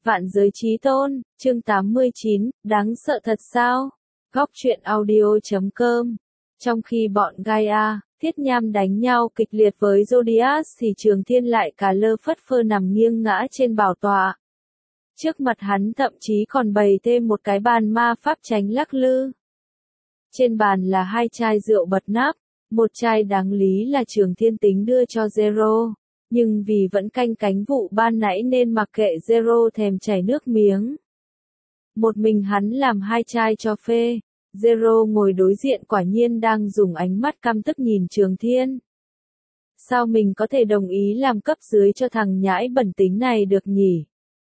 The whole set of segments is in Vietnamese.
Vạn giới chí tôn, chương 89, đáng sợ thật sao? Góc truyện audio.com. Trong khi bọn Gaia, Thiết Nham đánh nhau kịch liệt với Zodiac thì Trường Thiên lại cà lơ phất phơ nằm nghiêng ngã trên bảo tọa. Trước mặt hắn thậm chí còn bày thêm một cái bàn ma pháp tránh lắc lư. Trên bàn là 2 chai rượu bật nắp, một chai đáng lý là Trường Thiên tính đưa cho Zero. Nhưng vì vẫn canh cánh vụ ban nãy nên mặc kệ Zero thèm chảy nước miếng. Một mình hắn làm 2 chai cho phê. Zero ngồi đối diện quả nhiên đang dùng ánh mắt căm tức nhìn Trường Thiên. Sao mình có thể đồng ý làm cấp dưới cho thằng nhãi bẩn tính này được nhỉ?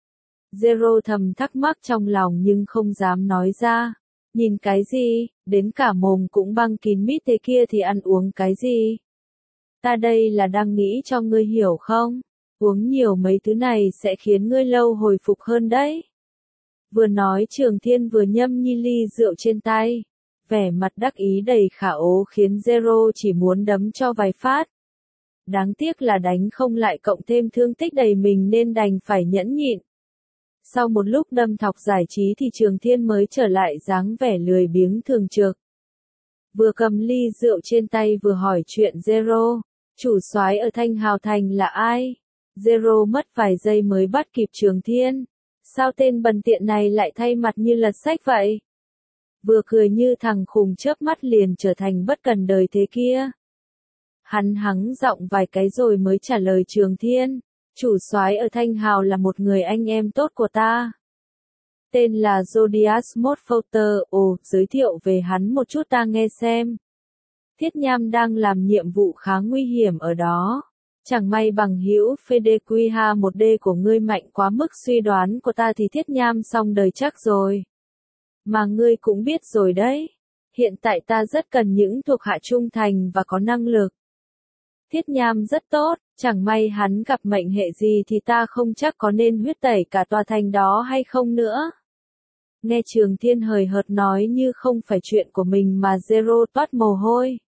Zero thầm thắc mắc trong lòng nhưng không dám nói ra. Nhìn cái gì, đến cả mồm cũng băng kín mít thế kia thì ăn uống cái gì? Ta đây là đang nghĩ cho ngươi hiểu không? Uống nhiều mấy thứ này sẽ khiến ngươi lâu hồi phục hơn đấy. Vừa nói Trường Thiên vừa nhâm nhi ly rượu trên tay. Vẻ mặt đắc ý đầy khả ố khiến Zero chỉ muốn đấm cho vài phát. Đáng tiếc là đánh không lại cộng thêm thương tích đầy mình nên đành phải nhẫn nhịn. Sau một lúc đâm thọc giải trí thì Trường Thiên mới trở lại dáng vẻ lười biếng thường trực. Vừa cầm ly rượu trên tay vừa hỏi chuyện Zero. Chủ soái ở Thanh Hào Thành là ai? Zero mất vài giây mới bắt kịp Trường Thiên. Sao tên bần tiện này lại thay mặt như lật sách vậy? Vừa cười như thằng khùng chớp mắt liền trở thành bất cần đời thế kia. Hắn hắng giọng vài cái rồi mới trả lời Trường Thiên. Chủ soái ở Thanh Hào là một người anh em tốt của ta. Tên là Zodiac Morphoter. Ồ, giới thiệu về hắn một chút ta nghe xem. Thiết Nham đang làm nhiệm vụ khá nguy hiểm ở đó. Chẳng may bằng hữu Federica 1D của ngươi mạnh quá mức suy đoán của ta thì Thiết Nham xong đời chắc rồi. Mà ngươi cũng biết rồi đấy. Hiện tại ta rất cần những thuộc hạ trung thành và có năng lực. Thiết Nham rất tốt, chẳng may hắn gặp mệnh hệ gì thì ta không chắc có nên huyết tẩy cả tòa thành đó hay không nữa. Nghe Trường Thiên hời hợt nói như không phải chuyện của mình mà Zero toát mồ hôi.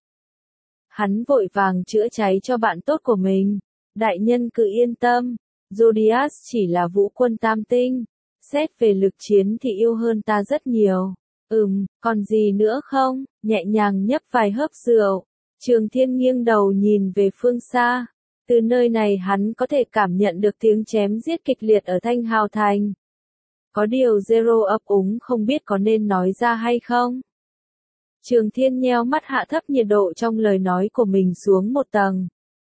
Hắn vội vàng chữa cháy cho bạn tốt của mình. Đại nhân cứ yên tâm, Zodiac chỉ là vũ quân tam tinh. Xét về lực chiến thì yêu hơn ta rất nhiều. Còn gì nữa không? Nhẹ nhàng nhấp vài hớp rượu. Trường Thiên nghiêng đầu nhìn về phương xa. Từ nơi này hắn có thể cảm nhận được tiếng chém giết kịch liệt ở Thanh Hào Thành. Có điều Zero ấp úng không biết có nên nói ra hay không. Trường Thiên nheo mắt hạ thấp nhiệt độ trong lời nói của mình xuống một tầng.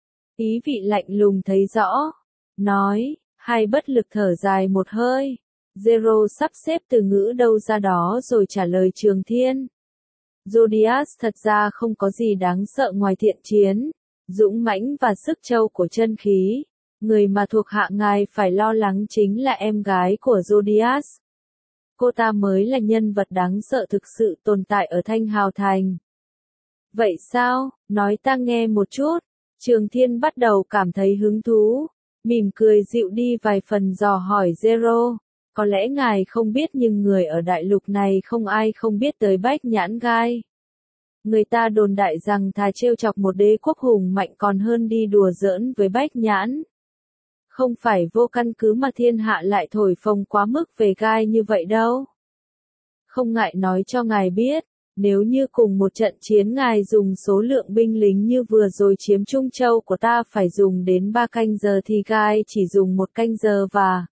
Ý vị lạnh lùng thấy rõ. Nói, hai bất lực thở dài một hơi. Zero sắp xếp từ ngữ đâu ra đó rồi trả lời Trường Thiên. Zodiac thật ra không có gì đáng sợ ngoài thiện chiến, dũng mãnh và sức trâu của chân khí. Người mà thuộc hạ ngài phải lo lắng chính là em gái của Zodiac. Cô ta mới là nhân vật đáng sợ thực sự tồn tại ở Thanh Hào Thành. Vậy sao? Nói ta nghe một chút. Trường Thiên bắt đầu cảm thấy hứng thú. Mỉm cười dịu đi vài phần dò hỏi Zero. Có lẽ ngài không biết nhưng người ở đại lục này không ai không biết tới Bách Nhãn Gai. Người ta đồn đại rằng thà trêu chọc một đế quốc hùng mạnh còn hơn đi đùa giỡn với Bách Nhãn. Không phải vô căn cứ mà thiên hạ lại thổi phồng quá mức về Gai như vậy đâu. Không ngại nói cho ngài biết, nếu như cùng một trận chiến ngài dùng số lượng binh lính như vừa rồi chiếm Trung Châu của ta phải dùng đến 3 canh giờ thì Gai chỉ dùng 1 canh giờ và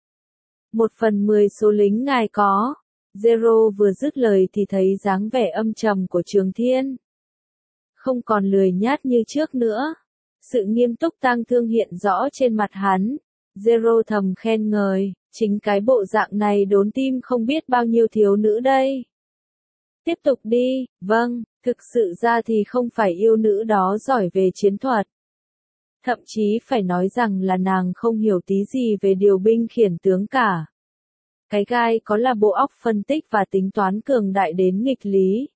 1/10 số lính ngài có. Zero vừa dứt lời thì thấy dáng vẻ âm trầm của Trường Thiên. Không còn lười nhát như trước nữa. Sự nghiêm túc tang thương hiện rõ trên mặt hắn. Zero thầm khen ngợi, chính cái bộ dạng này đốn tim không biết bao nhiêu thiếu nữ đây. Tiếp tục đi, vâng, thực sự ra thì không phải yêu nữ đó giỏi về chiến thuật. Thậm chí phải nói rằng là nàng không hiểu tí gì về điều binh khiển tướng cả. Cái gai có là bộ óc phân tích và tính toán cường đại đến nghịch lý.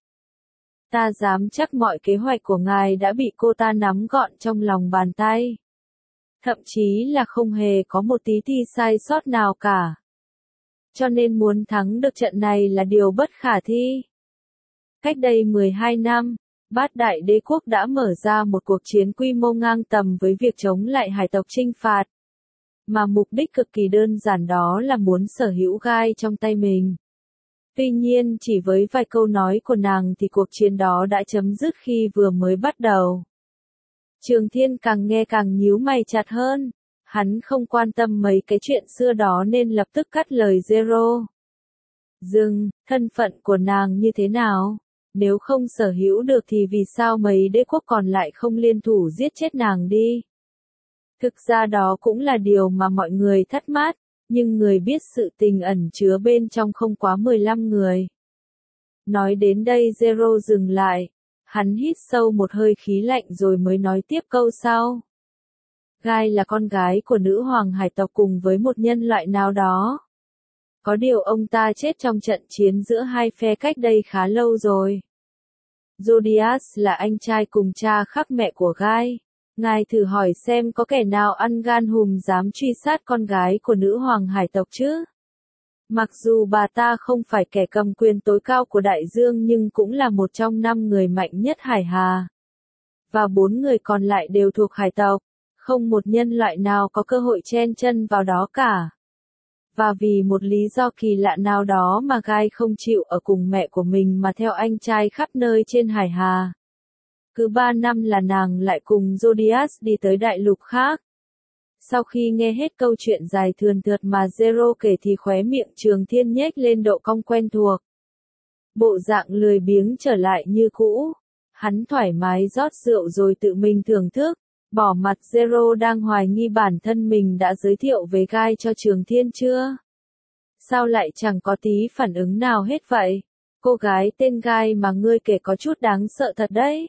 Ta dám chắc mọi kế hoạch của ngài đã bị cô ta nắm gọn trong lòng bàn tay. Thậm chí là không hề có một tí ti sai sót nào cả. Cho nên muốn thắng được trận này là điều bất khả thi. Cách đây 12 năm, Bát Đại Đế Quốc đã mở ra một cuộc chiến quy mô ngang tầm với việc chống lại hải tộc chinh phạt. mà mục đích cực kỳ đơn giản đó là muốn sở hữu gai trong tay mình. Tuy nhiên chỉ với vài câu nói của nàng thì cuộc chiến đó đã chấm dứt khi vừa mới bắt đầu. Trường Thiên càng nghe càng nhíu mày chặt hơn. Hắn không quan tâm mấy cái chuyện xưa đó nên lập tức cắt lời Zero. Dừng, thân phận của nàng như thế nào? Nếu không sở hữu được thì vì sao mấy đế quốc còn lại không liên thủ giết chết nàng đi? Thực ra đó cũng là điều mà mọi người thắc mắc, nhưng người biết sự tình ẩn chứa bên trong không quá 15 người. Nói đến đây Zero dừng lại. Hắn hít sâu một hơi khí lạnh rồi mới nói tiếp câu sau. Gai là con gái của nữ hoàng hải tộc cùng với một nhân loại nào đó. Có điều ông ta chết trong trận chiến giữa hai phe cách đây khá lâu rồi. Zodias là anh trai cùng cha khác mẹ của Gai. Ngài thử hỏi xem có kẻ nào ăn gan hùm dám truy sát con gái của nữ hoàng hải tộc chứ? Mặc dù bà ta không phải kẻ cầm quyền tối cao của đại dương nhưng cũng là một trong 5 người mạnh nhất hải hà. Và 4 người còn lại đều thuộc hải tộc. Không một nhân loại nào có cơ hội chen chân vào đó cả. Và vì một lý do kỳ lạ nào đó mà Gai không chịu ở cùng mẹ của mình mà theo anh trai khắp nơi trên hải hà. Cứ 3 năm là nàng lại cùng Zodias đi tới đại lục khác. Sau khi nghe hết câu chuyện dài thườn thượt mà Zero kể thì khóe miệng Trường Thiên nhếch lên độ cong quen thuộc. Bộ dạng lười biếng trở lại như cũ. Hắn thoải mái rót rượu rồi tự mình thưởng thức. Bỏ mặt Zero đang hoài nghi bản thân mình đã giới thiệu về Gai cho Trường Thiên chưa? Sao lại chẳng có tí phản ứng nào hết vậy? Cô gái tên Gai mà ngươi kể có chút đáng sợ thật đấy.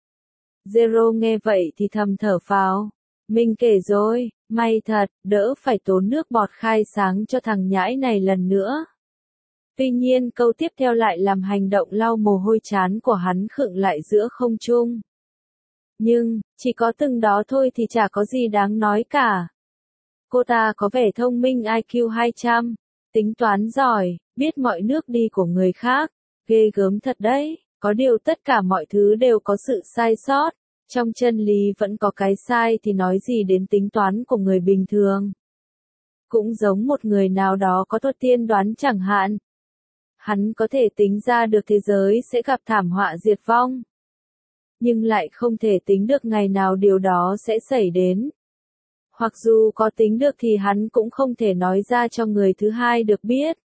Zero nghe vậy thì thầm thở phào. Mình kể rồi, may thật, đỡ phải tốn nước bọt khai sáng cho thằng nhãi này lần nữa. Tuy nhiên câu tiếp theo lại làm hành động lau mồ hôi trán của hắn khựng lại giữa không trung. Nhưng, chỉ có từng đó thôi thì chả có gì đáng nói cả. Cô ta có vẻ thông minh IQ 200, tính toán giỏi, biết mọi nước đi của người khác, ghê gớm thật đấy, có điều tất cả mọi thứ đều có sự sai sót, trong chân lý vẫn có cái sai thì nói gì đến tính toán của người bình thường. Cũng giống một người nào đó có thuật tiên đoán chẳng hạn. Hắn có thể tính ra được thế giới sẽ gặp thảm họa diệt vong. Nhưng lại không thể tính được ngày nào điều đó sẽ xảy đến. Hoặc dù có tính được thì hắn cũng không thể nói ra cho người thứ hai được biết.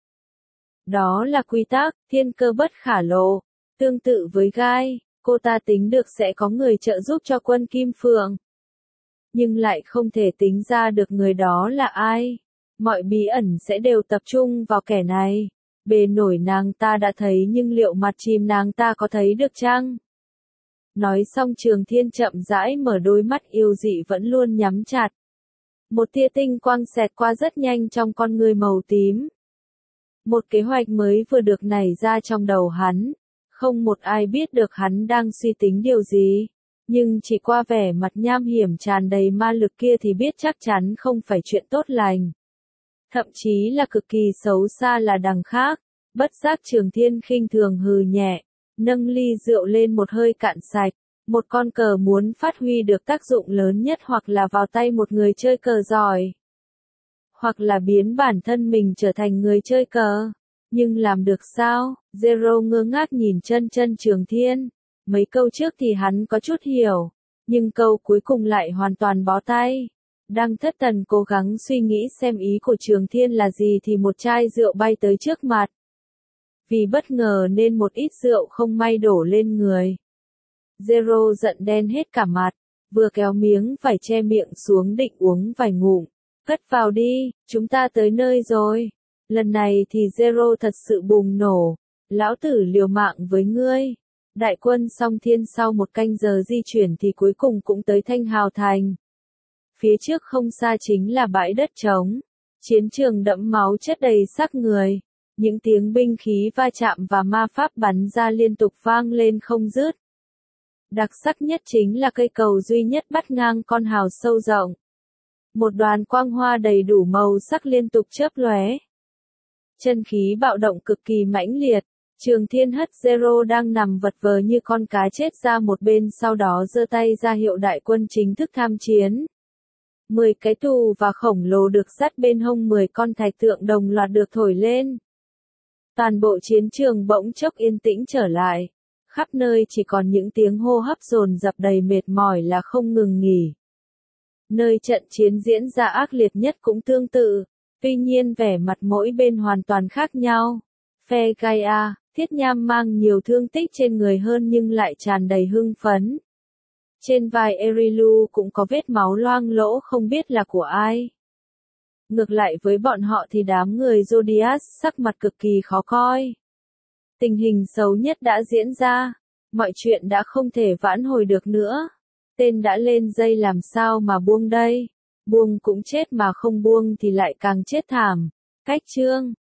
Đó là quy tắc, thiên cơ bất khả lộ. Tương tự với Gai, cô ta tính được sẽ có người trợ giúp cho quân Kim Phượng. Nhưng lại không thể tính ra được người đó là ai. Mọi bí ẩn sẽ đều tập trung vào kẻ này. Bề nổi nàng ta đã thấy nhưng liệu mặt chìm nàng ta có thấy được chăng? Nói xong Trường Thiên chậm rãi mở đôi mắt yêu dị vẫn luôn nhắm chặt. Một tia tinh quang xẹt qua rất nhanh trong con người màu tím. Một kế hoạch mới vừa được nảy ra trong đầu hắn. Không một ai biết được hắn đang suy tính điều gì. Nhưng chỉ qua vẻ mặt nham hiểm tràn đầy ma lực kia thì biết chắc chắn không phải chuyện tốt lành. Thậm chí là cực kỳ xấu xa là đằng khác. Bất giác Trường Thiên khinh thường hừ nhẹ. Nâng ly rượu lên một hơi cạn sạch. Một con cờ muốn phát huy được tác dụng lớn nhất hoặc là vào tay một người chơi cờ giỏi. Hoặc là biến bản thân mình trở thành người chơi cờ. Nhưng làm được sao? Zero ngơ ngác nhìn chân Trường Thiên. Mấy câu trước thì hắn có chút hiểu. Nhưng câu cuối cùng lại hoàn toàn bó tay. Đang thất thần cố gắng suy nghĩ xem ý của Trường Thiên là gì thì một chai rượu bay tới trước mặt. Vì bất ngờ nên một ít rượu không may đổ lên người. Zero giận đen hết cả mặt, vừa kéo miếng vải che miệng xuống định uống vài ngụm. Cất vào đi, chúng ta tới nơi rồi. Lần này thì Zero thật sự bùng nổ. Lão tử liều mạng với ngươi. Đại quân Song Thiên sau một canh giờ di chuyển thì cuối cùng cũng tới Thanh Hào Thành. Phía trước không xa chính là bãi đất trống. Chiến trường đẫm máu chất đầy xác người. Những tiếng binh khí va chạm và ma pháp bắn ra liên tục vang lên không dứt. Đặc sắc nhất chính là cây cầu duy nhất bắt ngang con hào sâu rộng. Một đoàn quang hoa đầy đủ màu sắc liên tục chớp lóe. Chân khí bạo động cực kỳ mãnh liệt. Trường Thiên hất Zero đang nằm vật vờ như con cá chết ra một bên sau đó giơ tay ra hiệu đại quân chính thức tham chiến. 10 cái tù và khổng lồ được dắt bên hông 10 con thạch tượng đồng loạt được thổi lên. Toàn bộ chiến trường bỗng chốc yên tĩnh trở lại. Khắp nơi chỉ còn những tiếng hô hấp dồn dập đầy mệt mỏi là không ngừng nghỉ. Nơi trận chiến diễn ra ác liệt nhất cũng tương tự, tuy nhiên vẻ mặt mỗi bên hoàn toàn khác nhau. Phe Gaia, Thiết Nham mang nhiều thương tích trên người hơn nhưng lại tràn đầy hưng phấn. Trên vai Erilu cũng có vết máu loang lỗ không biết là của ai. Ngược lại với bọn họ thì đám người Zodiac sắc mặt cực kỳ khó coi. Tình hình xấu nhất đã diễn ra, mọi chuyện đã không thể vãn hồi được nữa. Tên đã lên dây làm sao mà buông đây? Buông cũng chết mà không buông thì lại càng chết thảm. Cách chương